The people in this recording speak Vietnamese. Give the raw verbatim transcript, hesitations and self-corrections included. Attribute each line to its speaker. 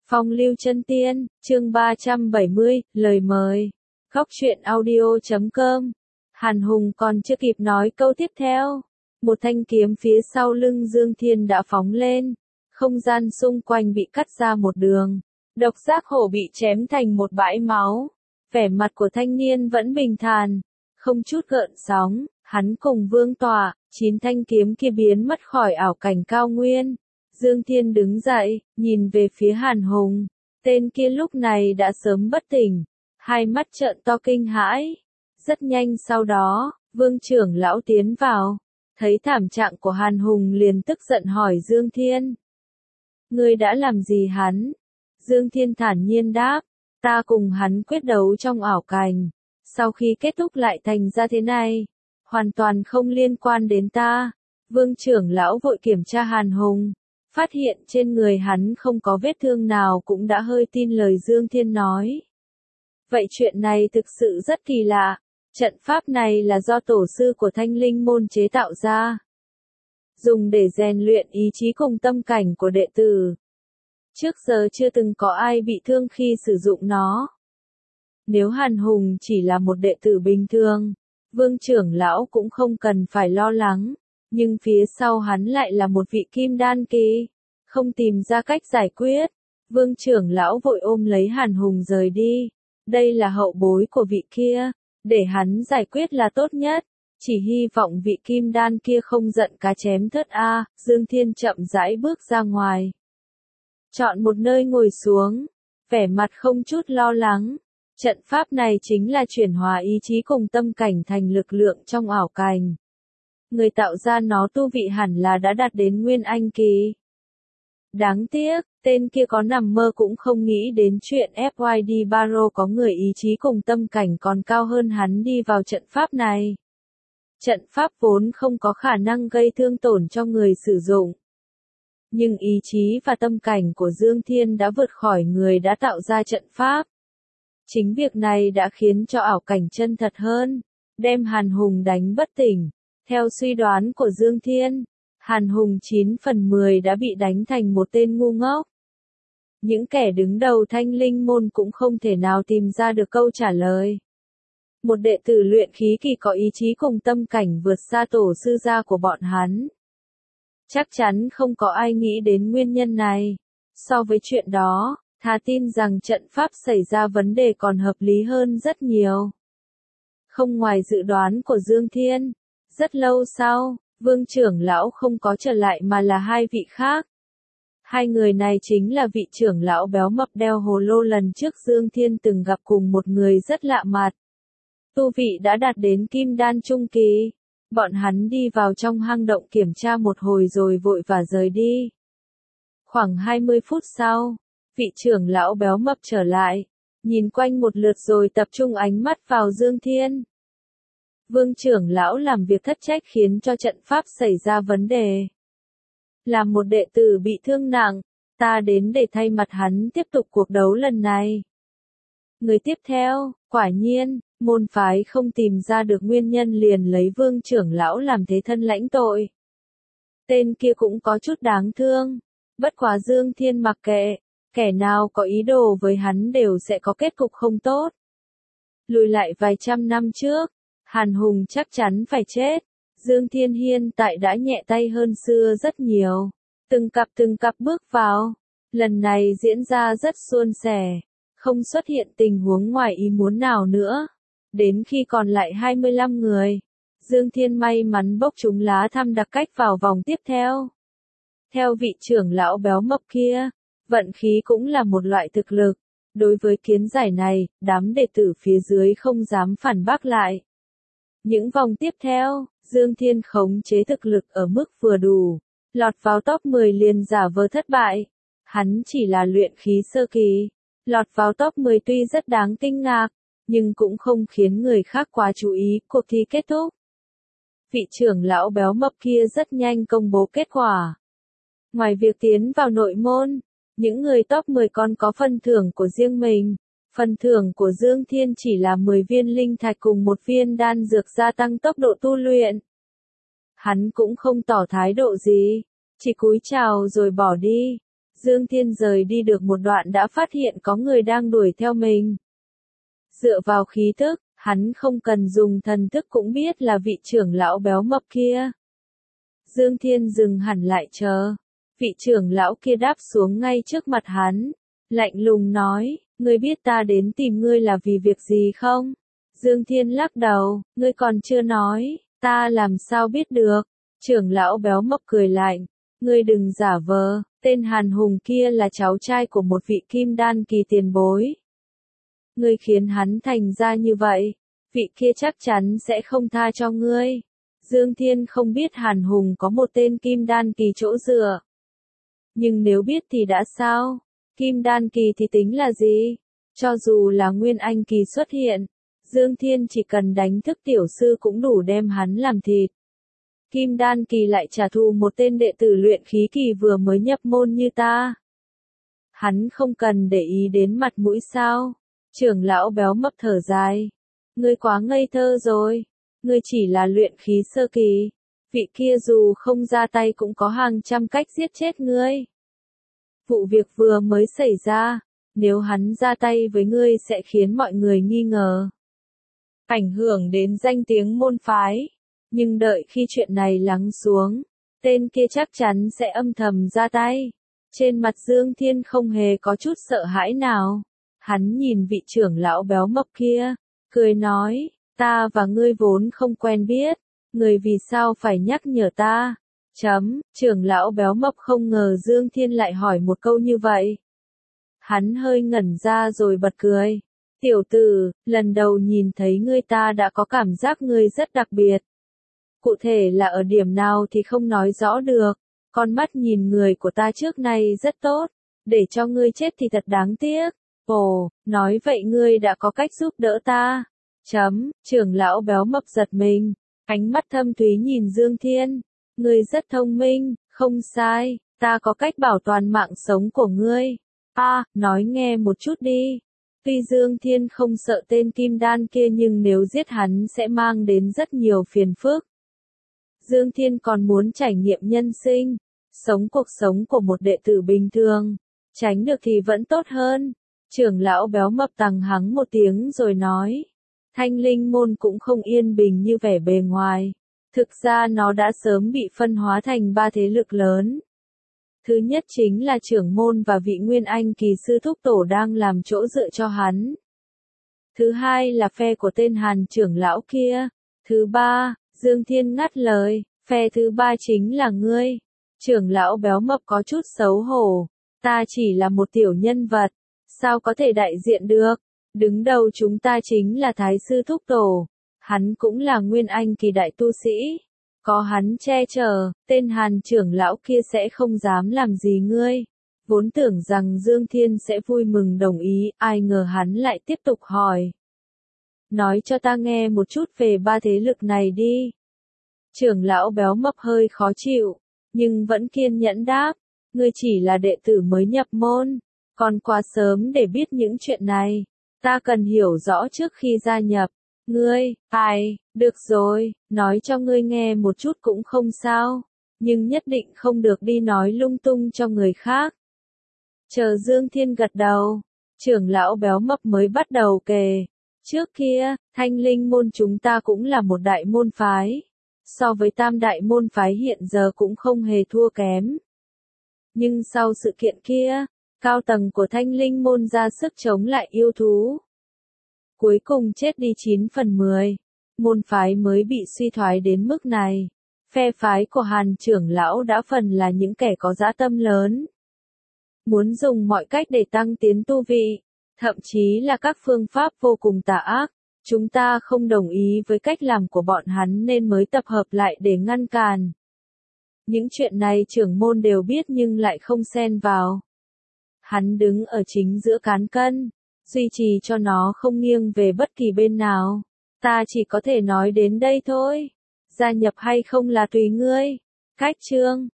Speaker 1: Phong lưu chân tiên, chương ba trăm bảy mươi, lời mời. Góc truyện audio chấm com. Hàn Hùng còn chưa kịp nói câu tiếp theo. Một thanh kiếm phía sau lưng Dương Thiên đã phóng lên. Không gian xung quanh bị cắt ra một đường. Độc giác hổ bị chém thành một bãi máu. Vẻ mặt của thanh niên vẫn bình thản. Không chút gợn sóng, hắn cùng vương tọa, chín thanh kiếm kia biến mất khỏi ảo cảnh cao nguyên. Dương Thiên đứng dậy, nhìn về phía Hàn Hùng. Tên kia lúc này đã sớm bất tỉnh, hai mắt trợn to kinh hãi. Rất nhanh sau đó, Vương trưởng lão tiến vào, thấy thảm trạng của Hàn Hùng liền tức giận hỏi Dương Thiên. Ngươi đã làm gì hắn? Dương Thiên thản nhiên đáp, ta cùng hắn quyết đấu trong ảo cảnh. Sau khi kết thúc lại thành ra thế này, hoàn toàn không liên quan đến ta. Vương trưởng lão vội kiểm tra Hàn Hùng. Phát hiện trên người hắn không có vết thương nào cũng đã hơi tin lời Dương Thiên nói. Vậy chuyện này thực sự rất kỳ lạ. Trận pháp này là do tổ sư của Thanh Linh môn chế tạo ra. Dùng để rèn luyện ý chí cùng tâm cảnh của đệ tử. Trước giờ chưa từng có ai bị thương khi sử dụng nó. Nếu Hàn Hùng chỉ là một đệ tử bình thường, Vương trưởng lão cũng không cần phải lo lắng. Nhưng phía sau hắn lại là một vị kim đan kỳ, không tìm ra cách giải quyết. Vương trưởng lão vội ôm lấy Hàn Hùng rời đi. Đây là hậu bối của vị kia, để hắn giải quyết là tốt nhất. Chỉ hy vọng vị kim đan kia không giận cá chém thớt a. Dương Thiên chậm rãi bước ra ngoài. Chọn một nơi ngồi xuống, vẻ mặt không chút lo lắng. Trận pháp này chính là chuyển hóa ý chí cùng tâm cảnh thành lực lượng trong ảo cảnh. Người tạo ra nó tu vị hẳn là đã đạt đến Nguyên Anh kỳ. Đáng tiếc, tên kia có nằm mơ cũng không nghĩ đến chuyện ép i đê Barrow có người ý chí cùng tâm cảnh còn cao hơn hắn đi vào trận pháp này. Trận pháp vốn không có khả năng gây thương tổn cho người sử dụng. Nhưng ý chí và tâm cảnh của Dương Thiên đã vượt khỏi người đã tạo ra trận pháp. Chính việc này đã khiến cho ảo cảnh chân thật hơn, đem Hàn Hùng đánh bất tỉnh. Theo suy đoán của Dương Thiên, Hàn Hùng chín phần mười đã bị đánh thành một tên ngu ngốc. Những kẻ đứng đầu Thanh Linh môn cũng không thể nào tìm ra được câu trả lời. Một đệ tử luyện khí kỳ có ý chí cùng tâm cảnh vượt xa tổ sư gia của bọn hắn. Chắc chắn không có ai nghĩ đến nguyên nhân này. So với chuyện đó, thà tin rằng trận pháp xảy ra vấn đề còn hợp lý hơn rất nhiều. Không ngoài dự đoán của Dương Thiên. Rất lâu sau, Vương trưởng lão không có trở lại mà là hai vị khác. Hai người này chính là vị trưởng lão béo mập đeo hồ lô lần trước Dương Thiên từng gặp cùng một người rất lạ mặt. Tu vị đã đạt đến kim đan trung kỳ. Bọn hắn đi vào trong hang động kiểm tra một hồi rồi vội vã rời đi. Khoảng hai mươi phút sau, vị trưởng lão béo mập trở lại, nhìn quanh một lượt rồi tập trung ánh mắt vào Dương Thiên. Vương trưởng lão làm việc thất trách khiến cho trận pháp xảy ra vấn đề. Là một đệ tử bị thương nặng, ta đến để thay mặt hắn tiếp tục cuộc đấu lần này. Người tiếp theo, quả nhiên, môn phái không tìm ra được nguyên nhân liền lấy vương trưởng lão làm thế thân lãnh tội. Tên kia cũng có chút đáng thương, bất quá Dương Thiên mặc kệ, kẻ nào có ý đồ với hắn đều sẽ có kết cục không tốt. Lùi lại vài trăm năm trước, Hàn Hùng chắc chắn phải chết. Dương Thiên hiện tại đã nhẹ tay hơn xưa rất nhiều. Từng cặp từng cặp bước vào. Lần này diễn ra rất suôn sẻ. Không xuất hiện tình huống ngoài ý muốn nào nữa. Đến khi còn lại hai mươi lăm người, Dương Thiên may mắn bốc trúng lá thăm đặc cách vào vòng tiếp theo. Theo vị trưởng lão béo mập kia, vận khí cũng là một loại thực lực. Đối với kiến giải này, đám đệ tử phía dưới không dám phản bác lại. Những vòng tiếp theo, Dương Thiên khống chế thực lực ở mức vừa đủ, lọt vào top mười liền giả vờ thất bại. Hắn chỉ là luyện khí sơ kỳ, lọt vào top mười tuy rất đáng kinh ngạc, nhưng cũng không khiến người khác quá chú ý. Cuộc thi kết thúc. Vị trưởng lão béo mập kia rất nhanh công bố kết quả. Ngoài việc tiến vào nội môn, những người top mười còn có phần thưởng của riêng mình. Phần thưởng của Dương Thiên chỉ là mười viên linh thạch cùng một viên đan dược gia tăng tốc độ tu luyện. Hắn cũng không tỏ thái độ gì, chỉ cúi chào rồi bỏ đi. Dương Thiên rời đi được một đoạn đã phát hiện có người đang đuổi theo mình. Dựa vào khí tức, hắn không cần dùng thần thức cũng biết là vị trưởng lão béo mập kia. Dương Thiên dừng hẳn lại chờ. Vị trưởng lão kia đáp xuống ngay trước mặt hắn. Lạnh lùng nói, ngươi biết ta đến tìm ngươi là vì việc gì không? Dương Thiên lắc đầu, ngươi còn chưa nói, ta làm sao biết được? Trưởng lão béo mập cười lạnh, ngươi đừng giả vờ, tên Hàn Hùng kia là cháu trai của một vị kim đan kỳ tiền bối. Ngươi khiến hắn thành ra như vậy, vị kia chắc chắn sẽ không tha cho ngươi. Dương Thiên không biết Hàn Hùng có một tên kim đan kỳ chỗ dựa. Nhưng nếu biết thì đã sao? Kim đan kỳ thì tính là gì? Cho dù là Nguyên Anh kỳ xuất hiện, Dương Thiên chỉ cần đánh thức tiểu sư cũng đủ đem hắn làm thịt. Kim đan kỳ lại trả thù một tên đệ tử luyện khí kỳ vừa mới nhập môn như ta. Hắn không cần để ý đến mặt mũi sao? Trưởng lão béo mập thở dài. Ngươi quá ngây thơ rồi. Ngươi chỉ là luyện khí sơ kỳ. Vị kia dù không ra tay cũng có hàng trăm cách giết chết ngươi. Vụ việc vừa mới xảy ra, nếu hắn ra tay với ngươi sẽ khiến mọi người nghi ngờ. Ảnh hưởng đến danh tiếng môn phái. Nhưng đợi khi chuyện này lắng xuống, tên kia chắc chắn sẽ âm thầm ra tay. Trên mặt Dương Thiên không hề có chút sợ hãi nào. Hắn nhìn vị trưởng lão béo mập kia, cười nói, ta và ngươi vốn không quen biết, ngươi vì sao phải nhắc nhở ta? Chấm, trưởng lão béo mập không ngờ Dương Thiên lại hỏi một câu như vậy. Hắn hơi ngẩn ra rồi bật cười. Tiểu tử, lần đầu nhìn thấy ngươi ta đã có cảm giác ngươi rất đặc biệt. Cụ thể là ở điểm nào thì không nói rõ được. Con mắt nhìn người của ta trước nay rất tốt, để cho ngươi chết thì thật đáng tiếc. Ồ, nói vậy ngươi đã có cách giúp đỡ ta. Chấm, trưởng lão béo mập giật mình, ánh mắt thâm thúy nhìn Dương Thiên. Ngươi rất thông minh, không sai, ta có cách bảo toàn mạng sống của ngươi. A, à, nói nghe một chút đi. Tuy Dương Thiên không sợ tên kim đan kia nhưng nếu giết hắn sẽ mang đến rất nhiều phiền phức. Dương Thiên còn muốn trải nghiệm nhân sinh, sống cuộc sống của một đệ tử bình thường, tránh được thì vẫn tốt hơn. Trưởng lão béo mập tằng hắng một tiếng rồi nói, Thanh Linh môn cũng không yên bình như vẻ bề ngoài. Thực ra nó đã sớm bị phân hóa thành ba thế lực lớn. Thứ nhất chính là trưởng môn và vị Nguyên Anh kỳ sư thúc tổ đang làm chỗ dựa cho hắn. Thứ hai là phe của tên Hàn trưởng lão kia. Thứ ba, Dương Thiên ngắt lời, phe thứ ba chính là ngươi. Trưởng lão béo mập có chút xấu hổ. Ta chỉ là một tiểu nhân vật. Sao có thể đại diện được? Đứng đầu chúng ta chính là Thái sư thúc tổ. Hắn cũng là Nguyên Anh kỳ đại tu sĩ. Có hắn che chở, tên Hàn trưởng lão kia sẽ không dám làm gì ngươi. Vốn tưởng rằng Dương Thiên sẽ vui mừng đồng ý, ai ngờ hắn lại tiếp tục hỏi. Nói cho ta nghe một chút về ba thế lực này đi. Trưởng lão béo mập hơi khó chịu, nhưng vẫn kiên nhẫn đáp. Ngươi chỉ là đệ tử mới nhập môn, còn quá sớm để biết những chuyện này. Ta cần hiểu rõ trước khi gia nhập. Ngươi, ai, được rồi, nói cho ngươi nghe một chút cũng không sao, nhưng nhất định không được đi nói lung tung cho người khác. Chờ Dương Thiên gật đầu, trưởng lão béo mập mới bắt đầu kể. Trước kia, Thanh Linh môn chúng ta cũng là một đại môn phái. So với tam đại môn phái hiện giờ cũng không hề thua kém. Nhưng sau sự kiện kia, cao tầng của Thanh Linh môn ra sức chống lại yêu thú. Cuối cùng chết đi chín phần mười. Môn phái mới bị suy thoái đến mức này. Phe phái của Hàn trưởng lão đã phần là những kẻ có dã tâm lớn. Muốn dùng mọi cách để tăng tiến tu vị. Thậm chí là các phương pháp vô cùng tà ác. Chúng ta không đồng ý với cách làm của bọn hắn nên mới tập hợp lại để ngăn cản. Những chuyện này trưởng môn đều biết nhưng lại không xen vào. Hắn đứng ở chính giữa cán cân, duy trì cho nó không nghiêng về bất kỳ bên nào. Ta chỉ có thể nói đến đây thôi. Gia nhập hay không là tùy ngươi. Cách chương